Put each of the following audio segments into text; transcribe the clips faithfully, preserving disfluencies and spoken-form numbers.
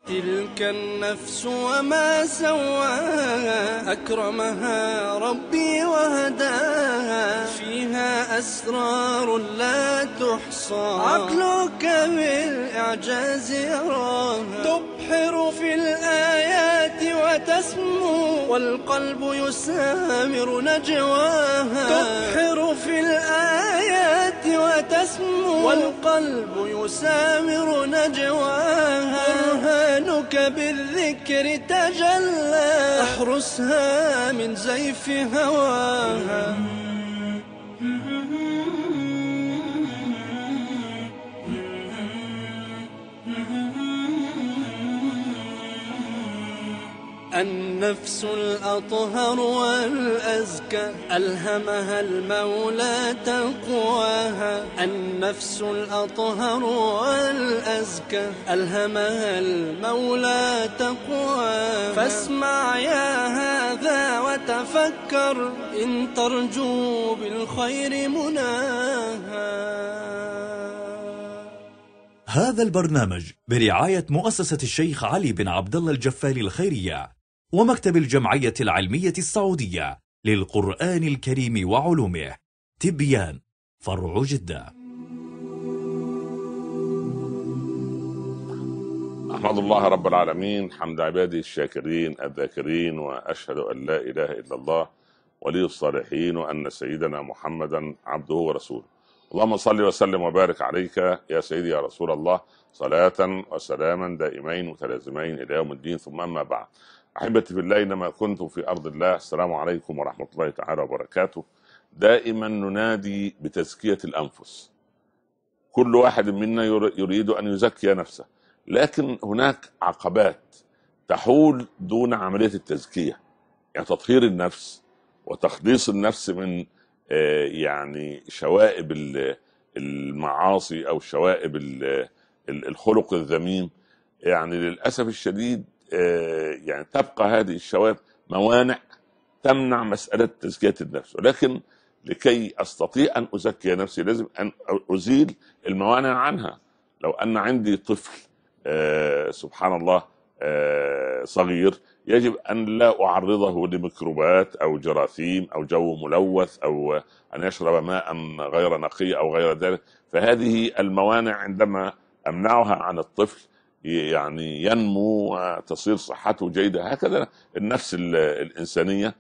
تلك النفس وما سواها أكرمها ربي وهداها فيها أسرار لا تحصى عقلك بالإعجاز يراها تبحر في الآيات وتسمو والقلب يسامر نجواها تبحر في الآيات وتسمو والقلب يسامر نجواها برهانك بالذكر تجلى احرسها من زيف هواها النفس الأطهر والأزكى ألهمها المولى تقواها النفس الأطهر والأزكى ألهمها المولى تقواها فاسمع يا هذا وتفكر إن ترجو بالخير مناها. هذا البرنامج برعاية مؤسسة الشيخ علي بن عبد الله الجفاري الخيرية ومكتب الجمعية العلمية السعودية للقرآن الكريم وعلومه. تبيان فرع جدة. أحمد الله رب العالمين حمد عبادي الشاكرين الذاكرين، وأشهد أن لا إله إلا الله ولي الصالحين، وأن سيدنا محمدا عبده ورسوله. اللهم صل وسلم وبارك عليك يا سيدي يا رسول الله، صلاة وسلاما دائمين متلازمين إلى يوم الدين، ثم أما بعد. أحبتي في الله، إنما كنتم في أرض الله. السلام عليكم ورحمة الله تعالى وبركاته. دائما ننادي بتزكية الأنفس، كل واحد منا يريد أن يزكي نفسه، لكن هناك عقبات تحول دون عملية التزكية، يعني تطهير النفس وتخليص النفس من يعني شوائب المعاصي أو شوائب الخلق الذميم. يعني للأسف الشديد يعني تبقى هذه الشوائب موانع تمنع مسألة تزكية النفس، ولكن لكي أستطيع أن أزكي نفسي لازم أن أزيل الموانع عنها. لو أن عندي طفل سبحان الله صغير، يجب أن لا أعرضه لميكروبات أو جراثيم أو جو ملوث أو أن يشرب ماء غير نقي أو غير ذلك. فهذه الموانع عندما أمنعها عن الطفل يعني ينمو وتصير صحته جيدة. هكذا النفس الإنسانية.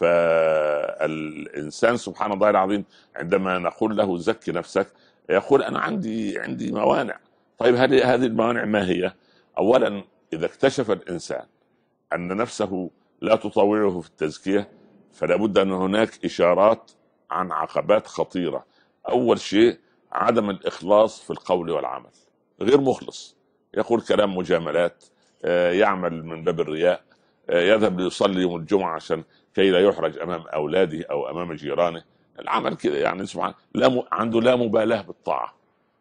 فالإنسان سبحان الله العظيم عندما نقول له زكي نفسك يقول أنا عندي عندي موانع. طيب هذه هذه الموانع ما هي؟ أولا، إذا اكتشف الإنسان أن نفسه لا تطاوعه في التزكية، فلا بد أن هناك إشارات عن عقبات خطيرة. أول شيء عدم الإخلاص في القول والعمل، غير مخلص، يقول كلام مجاملات، يعمل من باب الرياء، يذهب ليصلي يوم الجمعة عشان كي لا يحرج أمام أولاده أو أمام جيرانه. العمل كده يعني سبحان لا م... عنده لا مبالاة بالطاعة.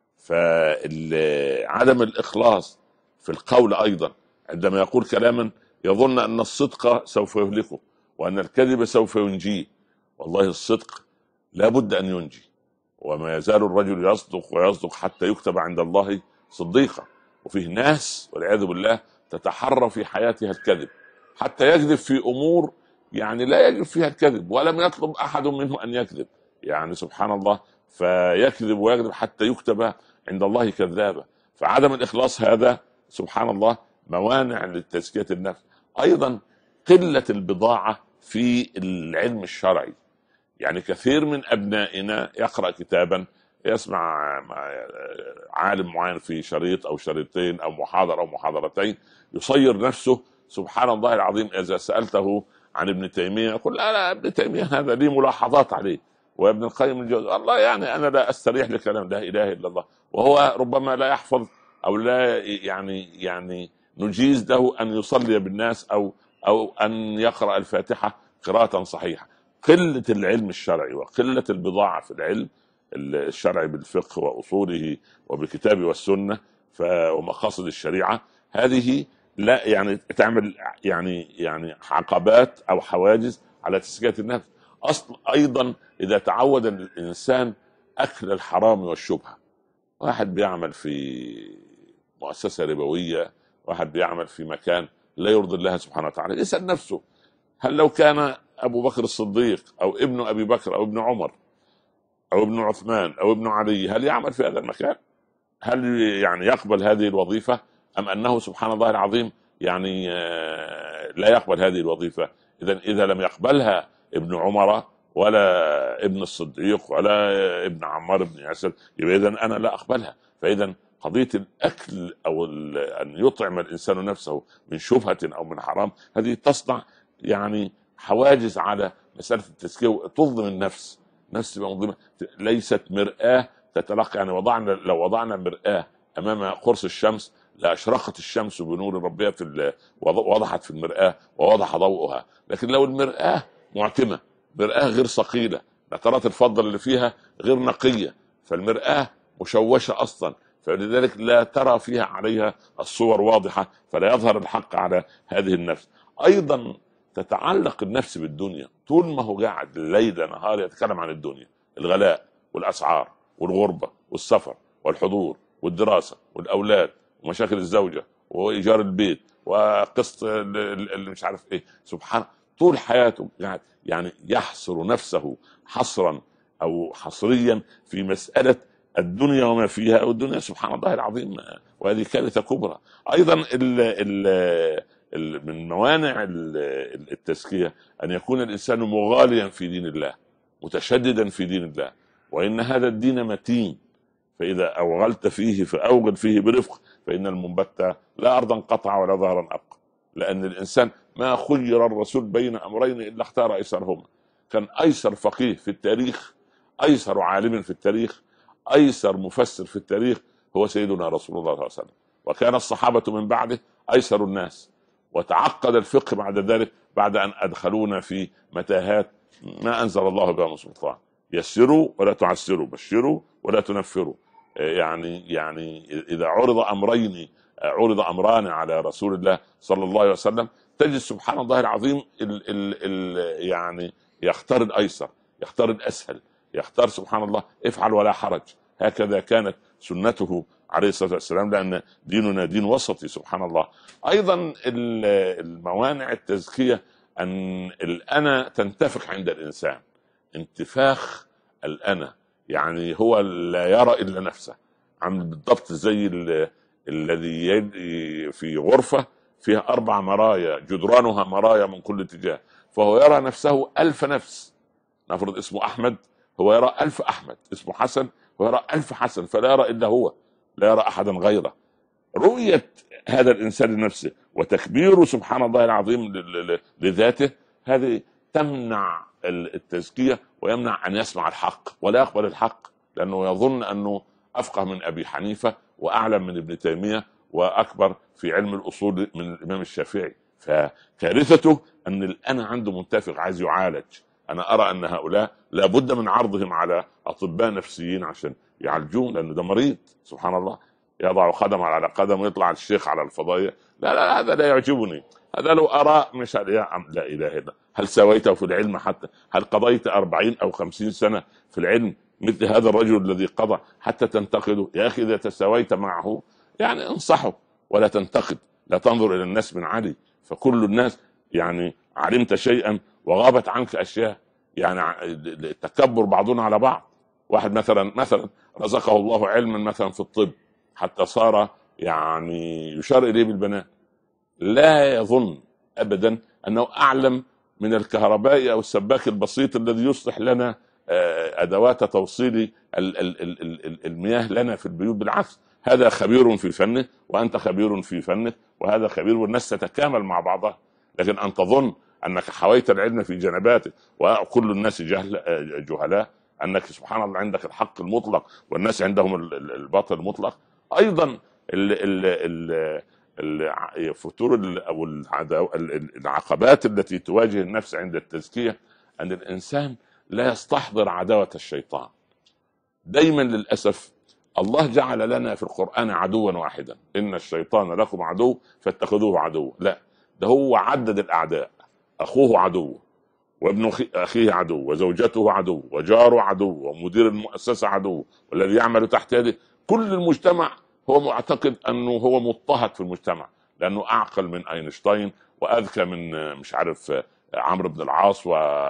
فعدم الإخلاص في القول أيضا، عندما يقول كلاما يظن أن الصدق سوف يهلكه وأن الكذب سوف ينجيه. والله الصدق لا بد أن ينجي، وما يزال الرجل يصدق ويصدق حتى يكتب عند الله صديقا. وفيه ناس والعياذ بالله تتحرى في حياتها الكذب، حتى يكذب في أمور يعني لا يجب فيها الكذب، ولم يطلب أحد منه أن يكذب، يعني سبحان الله، فيكذب ويكذب حتى يكتب عند الله كذابا. فعدم الإخلاص هذا سبحان الله موانع لتزكية النفس. أيضا قلة البضاعة في العلم الشرعي، يعني كثير من أبنائنا يقرأ كتابا، يسمع عالم معين في شريط أو شريطين أو محاضرة أو محاضرتين، يصير نفسه سبحان الله العظيم. إذا سألته عن ابن تيمية يقول لا لا ابن تيمية هذا لي ملاحظات عليه، وابن القيم الجوزي الله يعني أنا لا أستريح لكلام لا إله إلا الله، وهو ربما لا يحفظ أو لا يعني يعني نجيز له أن يصلي بالناس أو أو أن يقرأ الفاتحة قراءة صحيحة. قلة العلم الشرعي وقلة البضاعة في العلم الشرعي بالفقه وأصوله وبالكتاب والسنة ومقاصد الشريعة، هذه لا يعني تعمل يعني يعني عقبات أو حواجز على تزكية النفس. أصل أيضا إذا تعود الإنسان أكل الحرام والشبهة، واحد بيعمل في مؤسسة ربوية واحد بيعمل في مكان لا يرضي الله سبحانه وتعالى، يسأل نفسه هل لو كان أبو بكر الصديق أو ابن أبي بكر أو ابن عمر أو ابن عثمان أو ابن علي هل يعمل في هذا المكان؟ هل يعني يقبل هذه الوظيفة؟ أم أنه سبحان الله العظيم يعني لا يقبل هذه الوظيفة؟ إذا إذا لم يقبلها ابن عمر ولا ابن الصديق ولا ابن عمار بن ياسر يبقى إذا أنا لا أقبلها. فإذا قضية الأكل أو أن يطعم الإنسان نفسه من شبهة أو من حرام هذه تصنع يعني حواجز على مسألة التزكية، تظلم النفس. نفس منظمة ليست مرآة تتلقى، يعني وضعنا لو وضعنا مرآة أمام قرص الشمس لأشرقت الشمس بنور ربها في وضحت في المرآة ووضح ضوءها. لكن لو المرآة معتمة، مرآة غير صقيلة، نترات الفضل اللي فيها غير نقية، فالمرآة مشوشة أصلا، فلذلك لا ترى فيها عليها الصور واضحة، فلا يظهر الحق على هذه النفس. أيضا تتعلق النفس بالدنيا، طول ما هو قاعد ليل نهار يتكلم عن الدنيا، الغلاء والأسعار والغربة والسفر والحضور والدراسة والأولاد ومشاكل الزوجة وإيجار البيت وقسط اللي مش عارف إيه، سبحان طول حياته قاعد يعني يحصر نفسه حصرا أو حصريا في مسألة الدنيا وما فيها، والدنيا سبحان الله العظيم وهذه كارثة كبرى. أيضا ال ال من موانع التزكية أن يكون الإنسان مغاليا في دين الله، متشددا في دين الله، وإن هذا الدين متين، فإذا أوغلت فيه فأوغل فيه برفق، فإن المنبت لا أرضا قطع ولا ظهرا أبقى. لأن الإنسان ما خير الرسول بين أمرين إلا اختار أيسرهما. كان أيسر فقيه في التاريخ، أيسر عالم في التاريخ، أيسر مفسر في التاريخ هو سيدنا رسول الله صلى الله عليه وسلم، وكان الصحابة من بعده أيسر الناس. وتعقد الفقه بعد ذلك بعد أن أدخلونا في متاهات ما أنزل الله بها من سلطان. يسروا ولا تعسروا، بشروا ولا تنفروا. يعني يعني إذا عرض أمرين عرض أمران على رسول الله صلى الله عليه وسلم تجد سبحان الله العظيم ال ال ال يعني يختار الأيسر، يختار الأسهل، يختار سبحان الله افعل ولا حرج. هكذا كانت سنته عليه الصلاة والسلام، لأن ديننا دين وسطي سبحان الله. أيضا الموانع التزكية أن الأنا تنتفخ عند الإنسان، انتفاخ الأنا، يعني هو لا يرى إلا نفسه، عامل بالضبط زي الذي في غرفة فيها أربع مرايا جدرانها مرايا من كل اتجاه، فهو يرى نفسه ألف نفس. نفرض اسمه أحمد، هو يرى ألف أحمد. اسمه حسن، هو يرى ألف حسن، فلا يرى إلا هو، لا يرى أحدا غيره. رؤية هذا الإنسان لنفسه وتكبيره سبحان الله العظيم لذاته هذه تمنع التزكية، ويمنع أن يسمع الحق ولا يقبل الحق، لأنه يظن أنه أفقه من أبي حنيفة وأعلم من ابن تيمية وأكبر في علم الأصول من الإمام الشافعي. فكارثته أن الأنا عنده منتفق عايز يعالج. أنا أرى أن هؤلاء لابد من عرضهم على أطباء نفسيين عشان يعالجون، لأنه ده مريض سبحان الله، يضع قدم على قدم ويطلع الشيخ على الفضائية. لا لا هذا لا يعجبني، هذا لو أرى مش يا لا إله إلا. هل سويته في العلم حتى؟ هل قضيت أربعين أو خمسين سنة في العلم مثل هذا الرجل الذي قضى حتى تنتقده؟ يا أخي إذا تساويت معه يعني انصحه ولا تنتقد، لا تنظر إلى الناس من علي، فكل الناس يعني علمت شيئا وغابت عنك أشياء. يعني التكبر بعضنا على بعض. واحد مثلا مثلا رزقه الله علما مثلا في الطب حتى صار يعني يشار إليه بالبنان، لا يظن أبدا أنه أعلم من الكهربائي أو السباك البسيط الذي يصلح لنا أدوات توصيل المياه لنا في البيوت. بالعكس، هذا خبير في فنه وأنت خبير في فنك، وهذا خبير، والناس تتكامل مع بعضها. لكن أن تظن أنك حويت العلم في جنباتك وكل الناس جهل جهلاء، أنك سبحان الله عندك الحق المطلق والناس عندهم الباطل المطلق. أيضا الفتور أو العقبات التي تواجه النفس عند التزكية أن الإنسان لا يستحضر عداوة الشيطان. دايما للأسف الله جعل لنا في القرآن عدوا واحدا، إن الشيطان لكم عدو فاتخذوه عدوا. لا، ده هو عدد الأعداء، أخوه عدو، وابن أخيه عدو، وزوجته عدو، وجاره عدو، ومدير المؤسسة عدو، والذي يعمل تحت يده. كل المجتمع هو معتقد أنه هو مضطهد في المجتمع، لانه اعقل من اينشتاين واذكى من مش عارف عمرو بن العاص،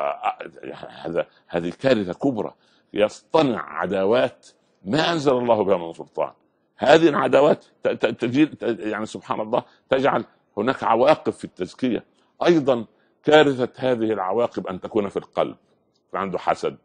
وهذا هذه كارثه كبرى. يصطنع عداوات ما انزل الله بها من سلطان. هذه العداوات تجيل يعني سبحان الله تجعل هناك عواقب في التزكيه. ايضا كارثه هذه العواقب ان تكون في القلب، فعنده حسد،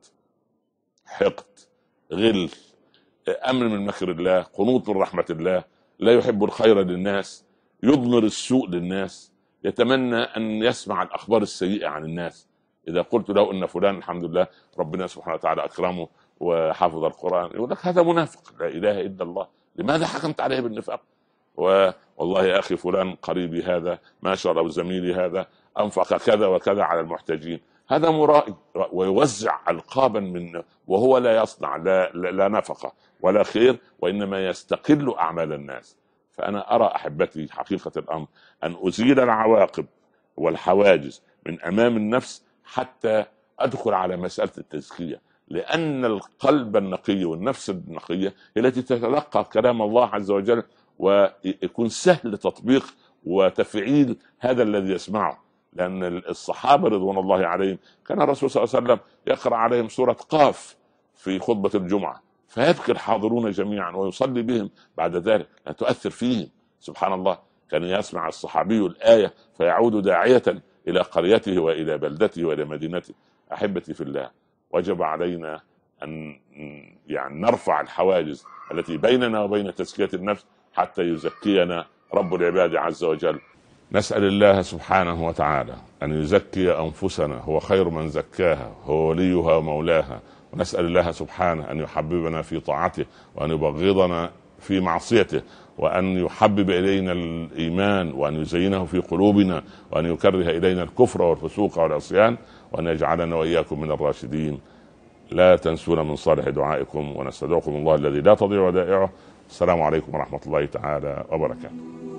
حقد، غل، امن من مكر الله، قنوط من رحمه الله، لا يحب الخير للناس، يضمر السوء للناس، يتمنى ان يسمع الاخبار السيئه عن الناس. اذا قلت له ان فلان الحمد لله ربنا سبحانه وتعالى اكرمه وحفظ القران، يقول لك هذا منافق، لا اله الا الله، لماذا حكمت عليه بالنفاق؟ والله يا اخي فلان قريبي هذا ما شاء الله وزميلي هذا انفق كذا وكذا على المحتاجين، هذا مرائي ويوزع القابا من وهو لا يصنع لا, لا, لا نفقه ولا خير، وانما يستقل اعمال الناس. فانا ارى احبتي حقيقه الامر ان ازيل العواقب والحواجز من امام النفس حتى ادخل على مساله التزكيه، لان القلب النقي والنفس النقيه هي التي تتلقى كلام الله عز وجل ويكون سهل تطبيق وتفعيل هذا الذي يسمعه. لأن الصحابة رضوان الله عليهم كان الرسول صلى الله عليه وسلم يقرأ عليهم سورة قاف في خطبة الجمعة، فيبكي الحاضرون جميعا ويصلي بهم بعد ذلك، لا تؤثر فيهم. سبحان الله، كان يسمع الصحابي الآية فيعود داعية إلى قريته وإلى بلدته وإلى مدينته. أحبتي في الله، وجب علينا أن يعني نرفع الحواجز التي بيننا وبين تزكية النفس حتى يزكينا رب العباد عز وجل. نسأل الله سبحانه وتعالى أن يزكي أنفسنا، هو خير من زكاها، هو وليها ومولاها. ونسأل الله سبحانه أن يحببنا في طاعته وأن يبغضنا في معصيته، وأن يحبب إلينا الإيمان وأن يزينه في قلوبنا، وأن يكره إلينا الكفر والفسوق والعصيان، وأن يجعلنا وإياكم من الراشدين. لا تنسونا من صالح دعائكم، ونستودعكم الله الذي لا تضيع ودائعه. السلام عليكم ورحمة الله تعالى وبركاته.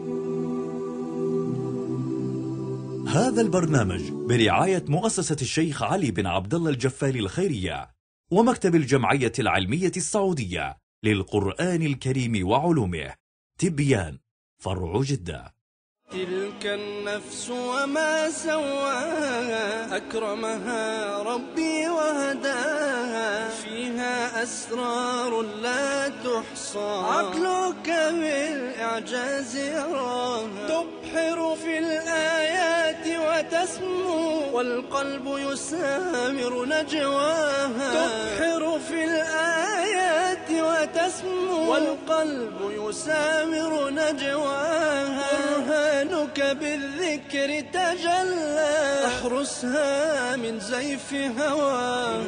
هذا البرنامج برعاية مؤسسة الشيخ علي بن عبد الله الجفالي الخيرية ومكتب الجمعية العلمية السعودية للقرآن الكريم وعلومه، تبيان، فرع جدة. تلك النفس وما سواها، أكرمها ربي وهداها، فيها أسرار لا تحصى، عقلك بالإعجاز يراها، تبحر في الآيات وتسمو، والقلب يسامر نجواها، تبحر في الآيات وتسمو، والقلب يسامر نجواها، برهانك بالذكر تجلى، احرسها من زيف هواها.